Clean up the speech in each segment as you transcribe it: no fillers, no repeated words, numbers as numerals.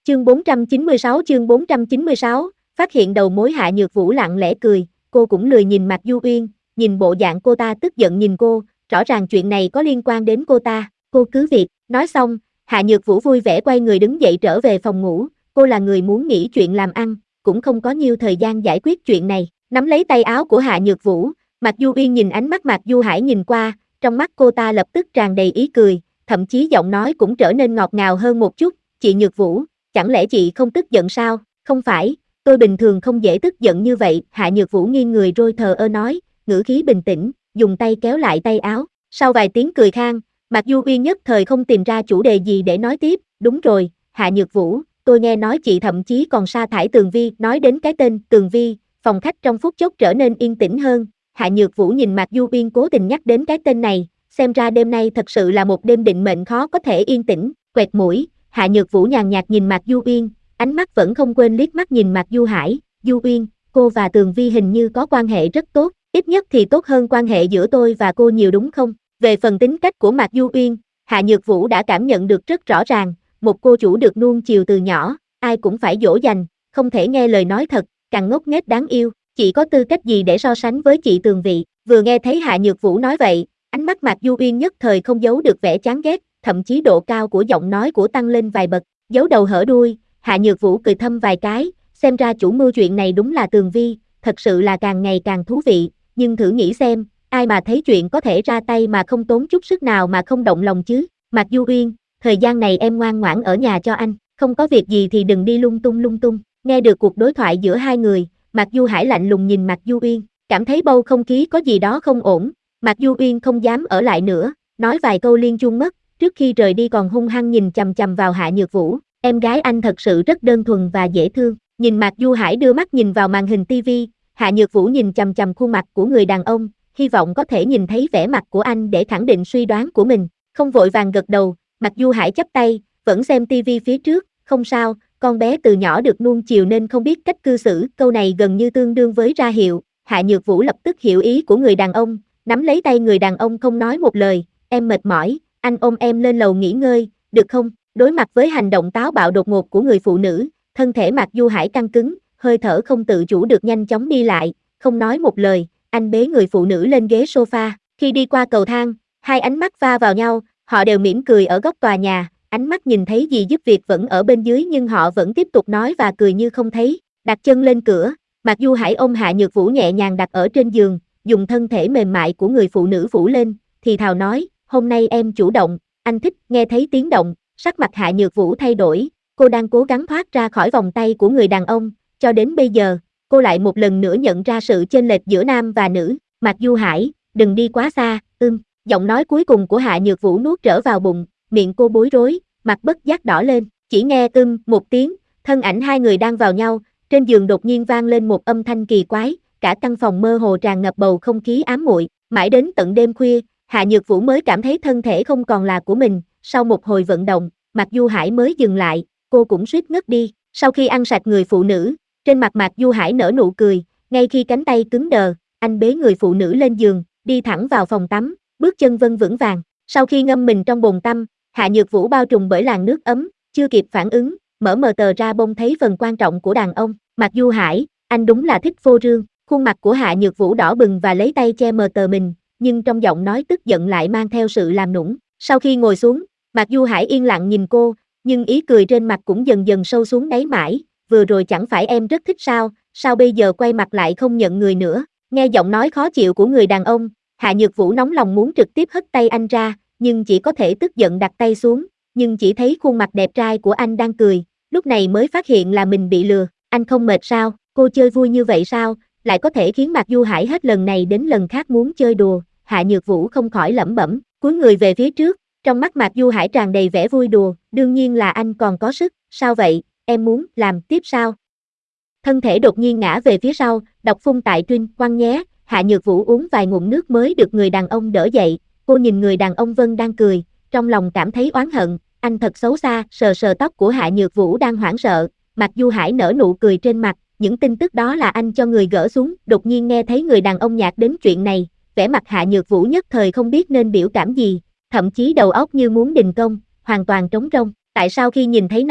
chương 496, phát hiện đầu mối. Hạ Nhược Vũ lặng lẽ cười, cô cũng lười nhìn Mạc Du Uyên, nhìn bộ dạng cô ta tức giận nhìn cô, rõ ràng chuyện này có liên quan đến cô ta, cô cứ việc, nói xong, Hạ Nhược Vũ vui vẻ quay người đứng dậy trở về phòng ngủ, cô là người muốn nghĩ chuyện làm ăn, cũng không có nhiều thời gian giải quyết chuyện này, nắm lấy tay áo của Hạ Nhược Vũ, Mạc Du Uyên nhìn ánh mắt Mạc Du Hải nhìn qua, trong mắt cô ta lập tức tràn đầy ý cười, thậm chí giọng nói cũng trở nên ngọt ngào hơn một chút, chị Nhược Vũ, chẳng lẽ chị không tức giận sao, không phải, tôi bình thường không dễ tức giận như vậy, Hạ Nhược Vũ nghiêng người rồi thờ ơ nói, ngữ khí bình tĩnh, dùng tay kéo lại tay áo, sau vài tiếng cười khang, Mạc Du Uyên nhất thời không tìm ra chủ đề gì để nói tiếp, đúng rồi, Hạ Nhược Vũ, tôi nghe nói chị thậm chí còn sa thải Tường Vi, nói đến cái tên Tường Vi, phòng khách trong phút chốc trở nên yên tĩnh hơn, Hạ Nhược Vũ nhìn Mạc Du Uyên cố tình nhắc đến cái tên này, xem ra đêm nay thật sự là một đêm định mệnh khó có thể yên tĩnh, quẹt mũi, Hạ Nhược Vũ nhàn nhạt nhìn Mạc Du Uyên, ánh mắt vẫn không quên liếc mắt nhìn Mạc Du Hải, Du Uyên, cô và Tường Vi hình như có quan hệ rất tốt, ít nhất thì tốt hơn quan hệ giữa tôi và cô nhiều đúng không? Về phần tính cách của Mạc Du Uyên, Hạ Nhược Vũ đã cảm nhận được rất rõ ràng, một cô chủ được nuông chiều từ nhỏ, ai cũng phải dỗ dành, không thể nghe lời nói thật, càng ngốc nghếch đáng yêu, chị có tư cách gì để so sánh với chị Tường Vi? Vừa nghe thấy Hạ Nhược Vũ nói vậy, ánh mắt Mạc Du Uyên nhất thời không giấu được vẻ chán ghét, thậm chí độ cao của giọng nói của tăng lên vài bậc, giấu đầu hở đuôi, Hạ Nhược Vũ cười thâm vài cái, xem ra chủ mưu chuyện này đúng là Tường Vi, thật sự là càng ngày càng thú vị, nhưng thử nghĩ xem, ai mà thấy chuyện có thể ra tay mà không tốn chút sức nào mà không động lòng chứ, Mạc Du Uyên, thời gian này em ngoan ngoãn ở nhà cho anh, không có việc gì thì đừng đi lung tung, nghe được cuộc đối thoại giữa hai người, Mạc Du Hải lạnh lùng nhìn Mạc Du Uyên, cảm thấy bầu không khí có gì đó không ổn, Mạc Du Uyên không dám ở lại nữa, nói vài câu liên chuông mất, trước khi rời đi còn hung hăng nhìn chằm chằm vào Hạ Nhược Vũ, em gái anh thật sự rất đơn thuần và dễ thương, nhìn Mạc Du Hải đưa mắt nhìn vào màn hình TV, Hạ Nhược Vũ nhìn chằm chằm khuôn mặt của người đàn ông, hy vọng có thể nhìn thấy vẻ mặt của anh để khẳng định suy đoán của mình, không vội vàng gật đầu, Mạc Du Hải chắp tay, vẫn xem TV phía trước, không sao, con bé từ nhỏ được nuông chiều nên không biết cách cư xử, câu này gần như tương đương với ra hiệu, Hạ Nhược Vũ lập tức hiểu ý của người đàn ông, nắm lấy tay người đàn ông không nói một lời, em mệt mỏi, anh ôm em lên lầu nghỉ ngơi, được không? Đối mặt với hành động táo bạo đột ngột của người phụ nữ, thân thể Mạc Du Hải căng cứng, hơi thở không tự chủ được nhanh chóng đi lại, không nói một lời, anh bế người phụ nữ lên ghế sofa, khi đi qua cầu thang, hai ánh mắt va vào nhau, họ đều mỉm cười ở góc tòa nhà, ánh mắt nhìn thấy dì giúp việc vẫn ở bên dưới nhưng họ vẫn tiếp tục nói và cười như không thấy, đặt chân lên cửa, Mạc Du Hải ôm Hạ Nhược Vũ nhẹ nhàng đặt ở trên giường, dùng thân thể mềm mại của người phụ nữ phủ lên, thì thào nói, hôm nay em chủ động, anh thích, nghe thấy tiếng động, sắc mặt Hạ Nhược Vũ thay đổi, cô đang cố gắng thoát ra khỏi vòng tay của người đàn ông, cho đến bây giờ, cô lại một lần nữa nhận ra sự chênh lệch giữa nam và nữ, Mạc Du Hải, đừng đi quá xa, giọng nói cuối cùng của Hạ Nhược Vũ nuốt trở vào bụng, miệng cô bối rối, mặt bất giác đỏ lên, chỉ nghe một tiếng, thân ảnh hai người đang vào nhau, trên giường đột nhiên vang lên một âm thanh kỳ quái, cả căn phòng mơ hồ tràn ngập bầu không khí ám muội, mãi đến tận đêm khuya, Hạ Nhược Vũ mới cảm thấy thân thể không còn là của mình, sau một hồi vận động, Mạc Du Hải mới dừng lại, cô cũng suýt ngất đi, sau khi ăn sạch người phụ nữ, trên mặt Mạc Du Hải nở nụ cười, ngay khi cánh tay cứng đờ, anh bế người phụ nữ lên giường, đi thẳng vào phòng tắm, bước chân vững vàng, sau khi ngâm mình trong bồn tắm, Hạ Nhược Vũ bao trùm bởi làn nước ấm, chưa kịp phản ứng, mở mờ tờ ra bông thấy phần quan trọng của đàn ông, Mạc Du Hải, anh đúng là thích phô trương, khuôn mặt của Hạ Nhược Vũ đỏ bừng và lấy tay che mờ tờ mình, nhưng trong giọng nói tức giận lại mang theo sự làm nũng, sau khi ngồi xuống, Mạc Du Hải yên lặng nhìn cô, nhưng ý cười trên mặt cũng dần dần sâu xuống đáy mãi, vừa rồi chẳng phải em rất thích sao bây giờ quay mặt lại không nhận người nữa, nghe giọng nói khó chịu của người đàn ông, Hạ Nhược Vũ nóng lòng muốn trực tiếp hất tay anh ra, nhưng chỉ có thể tức giận đặt tay xuống, nhưng chỉ thấy khuôn mặt đẹp trai của anh đang cười, lúc này mới phát hiện là mình bị lừa, anh không mệt sao, cô chơi vui như vậy sao, lại có thể khiến Mạc Du Hải hết lần này đến lần khác muốn chơi đùa, Hạ Nhược Vũ không khỏi lẩm bẩm, cúi người về phía trước, trong mắt Mạc Du Hải tràn đầy vẻ vui đùa, đương nhiên là anh còn có sức, sao vậy, em muốn làm tiếp sao? Thân thể đột nhiên ngã về phía sau, độc phun tại Trinh, quăng nhé, Hạ Nhược Vũ uống vài ngụm nước mới được người đàn ông đỡ dậy, cô nhìn người đàn ông Vân đang cười, trong lòng cảm thấy oán hận, anh thật xấu xa, sờ sờ tóc của Hạ Nhược Vũ đang hoảng sợ, Mạc Du Hải nở nụ cười trên mặt, những tin tức đó là anh cho người gỡ xuống, đột nhiên nghe thấy người đàn ông nhắc đến chuyện này, vẻ mặt Hạ Nhược Vũ nhất thời không biết nên biểu cảm gì, thậm chí đầu óc như muốn đình công, hoàn toàn trống rỗng, tại sao khi nhìn thấy nó,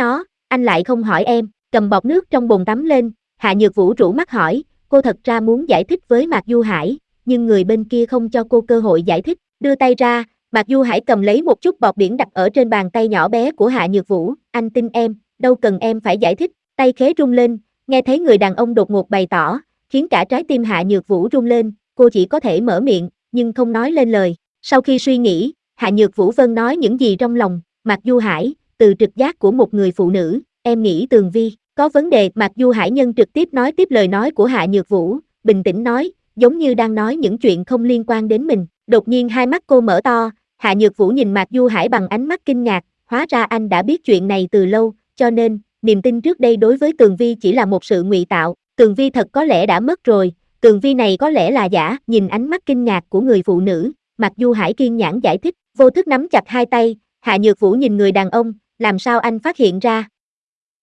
anh lại không hỏi em, cầm bọt nước trong bồn tắm lên, Hạ Nhược Vũ rũ mắt hỏi, cô thật ra muốn giải thích với Mạc Du Hải, nhưng người bên kia không cho cô cơ hội giải thích, đưa tay ra, Mạc Du Hải cầm lấy một chút bọt biển đặt ở trên bàn tay nhỏ bé của Hạ Nhược Vũ, anh tin em, đâu cần em phải giải thích, tay khế rung lên, nghe thấy người đàn ông đột ngột bày tỏ, khiến cả trái tim Hạ Nhược Vũ rung lên, cô chỉ có thể mở miệng, nhưng không nói lên lời. Sau khi suy nghĩ, Hạ Nhược Vũ Vân nói những gì trong lòng, Mạc Du Hải, từ trực giác của một người phụ nữ, em nghĩ Tường Vi có vấn đề. Mạc Du Hải Nhân trực tiếp nói tiếp lời nói của Hạ Nhược Vũ, bình tĩnh nói, giống như đang nói những chuyện không liên quan đến mình. Đột nhiên hai mắt cô mở to, Hạ Nhược Vũ nhìn Mạc Du Hải bằng ánh mắt kinh ngạc, hóa ra anh đã biết chuyện này từ lâu, cho nên, niềm tin trước đây đối với Tường Vi chỉ là một sự ngụy tạo, Tường Vi thật có lẽ đã mất rồi, Tường Vi này có lẽ là giả. Nhìn ánh mắt kinh ngạc của người phụ nữ, Mạc Du Hải kiên nhẫn giải thích, vô thức nắm chặt hai tay, Hạ Nhược Vũ nhìn người đàn ông, làm sao anh phát hiện ra,